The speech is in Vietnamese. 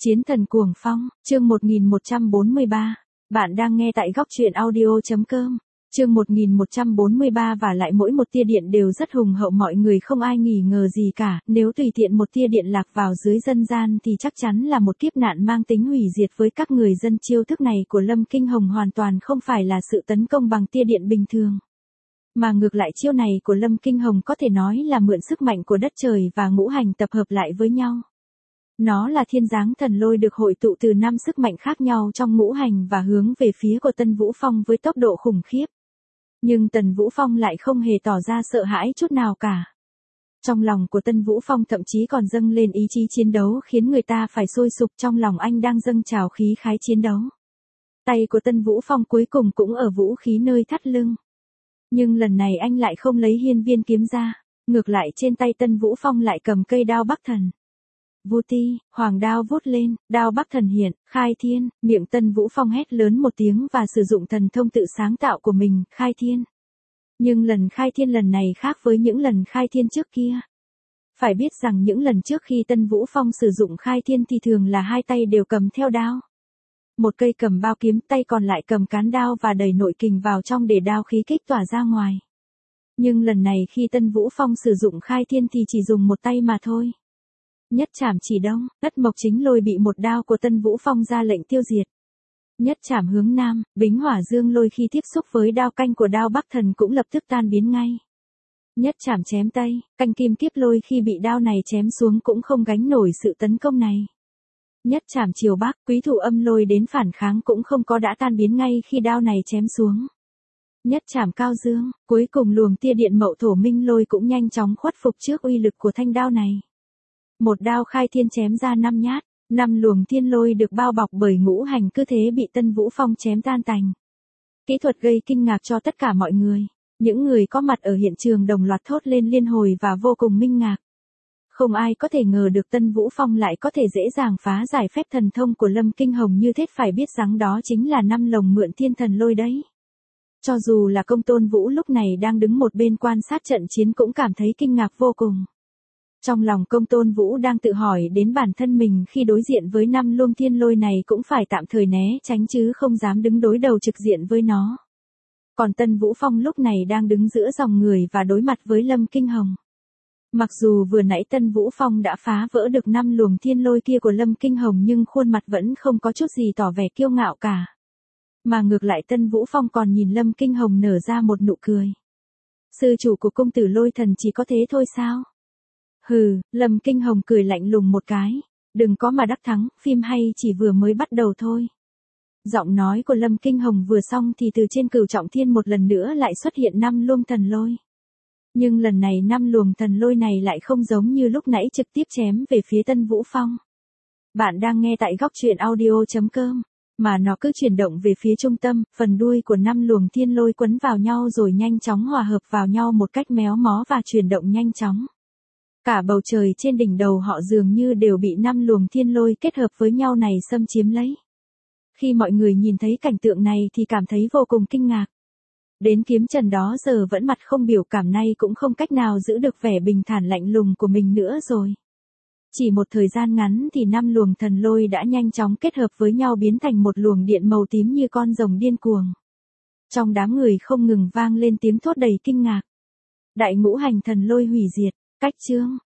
Chiến thần cuồng phong, chương 1143. Bạn đang nghe tại góc truyện audio.com. Chương 1143 và lại mỗi một tia điện đều rất hùng hậu, mọi người không ai nghi ngờ gì cả, nếu tùy tiện một tia điện lạc vào dưới dân gian thì chắc chắn là một kiếp nạn mang tính hủy diệt với các người dân. Chiêu thức này của Lâm Kinh Hồng hoàn toàn không phải là sự tấn công bằng tia điện bình thường. Mà ngược lại, chiêu này của Lâm Kinh Hồng có thể nói là mượn sức mạnh của đất trời và ngũ hành tập hợp lại với nhau. Nó là thiên giáng thần lôi được hội tụ từ 5 sức mạnh khác nhau trong ngũ hành và hướng về phía của Tân Vũ Phong với tốc độ khủng khiếp. Nhưng Tần Vũ Phong lại không hề tỏ ra sợ hãi chút nào cả. Trong lòng của Tân Vũ Phong thậm chí còn dâng lên ý chí chiến đấu khiến người ta phải sôi sục, trong lòng anh đang dâng trào khí khái chiến đấu. Tay của Tân Vũ Phong cuối cùng cũng ở vũ khí nơi thắt lưng. Nhưng lần này anh lại không lấy hiên viên kiếm ra, ngược lại trên tay Tân Vũ Phong lại cầm cây đao Bắc Thần. Vu ti, hoàng đao vút lên, đao Bắc Thần hiện, khai thiên, miệng Tân Vũ Phong hét lớn một tiếng và sử dụng thần thông tự sáng tạo của mình, khai thiên. Nhưng lần khai thiên lần này khác với những lần khai thiên trước kia. Phải biết rằng những lần trước khi Tân Vũ Phong sử dụng khai thiên thì thường là hai tay đều cầm theo đao. Một cây cầm bao kiếm, tay còn lại cầm cán đao và đẩy nội kình vào trong để đao khí kích tỏa ra ngoài. Nhưng lần này khi Tân Vũ Phong sử dụng khai thiên thì chỉ dùng một tay mà thôi. Nhất trảm chỉ đông, Đất Mộc Chính Lôi bị một đao của Tân Vũ Phong ra lệnh tiêu diệt. Nhất trảm hướng nam, Bính Hỏa Dương Lôi khi tiếp xúc với đao canh của đao Bắc Thần cũng lập tức tan biến ngay. Nhất trảm chém tây, Canh Kim Kiếp Lôi khi bị đao này chém xuống cũng không gánh nổi sự tấn công này. Nhất trảm chiều bắc, Quý Thụ Âm Lôi đến phản kháng cũng không có đã tan biến ngay khi đao này chém xuống. Nhất trảm cao dương, cuối cùng luồng tia điện Mậu Thổ Minh Lôi cũng nhanh chóng khuất phục trước uy lực của thanh đao này. Một đao khai thiên chém ra 5 nhát, 5 luồng thiên lôi được bao bọc bởi ngũ hành cứ thế bị Tân Vũ Phong chém tan tành. Kỹ thuật gây kinh ngạc cho tất cả mọi người. Những người có mặt ở hiện trường đồng loạt thốt lên liên hồi và vô cùng minh ngạc. Không ai có thể ngờ được Tân Vũ Phong lại có thể dễ dàng phá giải phép thần thông của Lâm Kinh Hồng như thế, phải biết rằng đó chính là 5 lồng mượn thiên thần lôi đấy. Cho dù là Công Tôn Vũ lúc này đang đứng một bên quan sát trận chiến cũng cảm thấy kinh ngạc vô cùng. Trong lòng Công Tôn Vũ đang tự hỏi đến bản thân mình khi đối diện với 5 luồng thiên lôi này cũng phải tạm thời né tránh chứ không dám đứng đối đầu trực diện với nó. Còn Tân Vũ Phong lúc này đang đứng giữa dòng người và đối mặt với Lâm Kinh Hồng. Mặc dù vừa nãy Tân Vũ Phong đã phá vỡ được 5 luồng thiên lôi kia của Lâm Kinh Hồng nhưng khuôn mặt vẫn không có chút gì tỏ vẻ kiêu ngạo cả. Mà ngược lại Tân Vũ Phong còn nhìn Lâm Kinh Hồng nở ra một nụ cười. Sư chủ của công tử Lôi Thần chỉ có thế thôi sao? Hừ, Lâm Kinh Hồng cười lạnh lùng một cái. Đừng có mà đắc thắng, phim hay chỉ vừa mới bắt đầu thôi. Giọng nói của Lâm Kinh Hồng vừa xong thì từ trên Cửu Trọng Thiên một lần nữa lại xuất hiện 5 luồng thần lôi. Nhưng lần này 5 luồng thần lôi này lại không giống như lúc nãy trực tiếp chém về phía Tân Vũ Phong. Bạn đang nghe tại góc truyện audio.com, mà nó cứ chuyển động về phía trung tâm, phần đuôi của 5 luồng thiên lôi quấn vào nhau rồi nhanh chóng hòa hợp vào nhau một cách méo mó và chuyển động nhanh chóng. Cả bầu trời trên đỉnh đầu họ dường như đều bị 5 luồng thiên lôi kết hợp với nhau này xâm chiếm lấy. Khi mọi người nhìn thấy cảnh tượng này thì cảm thấy vô cùng kinh ngạc. Đến Kiếm Trần đó giờ vẫn mặt không biểu cảm, nay cũng không cách nào giữ được vẻ bình thản lạnh lùng của mình nữa rồi. Chỉ một thời gian ngắn thì 5 luồng thần lôi đã nhanh chóng kết hợp với nhau biến thành một luồng điện màu tím như con rồng điên cuồng. Trong đám người không ngừng vang lên tiếng thốt đầy kinh ngạc. Đại ngũ hành thần lôi hủy diệt, cách chương,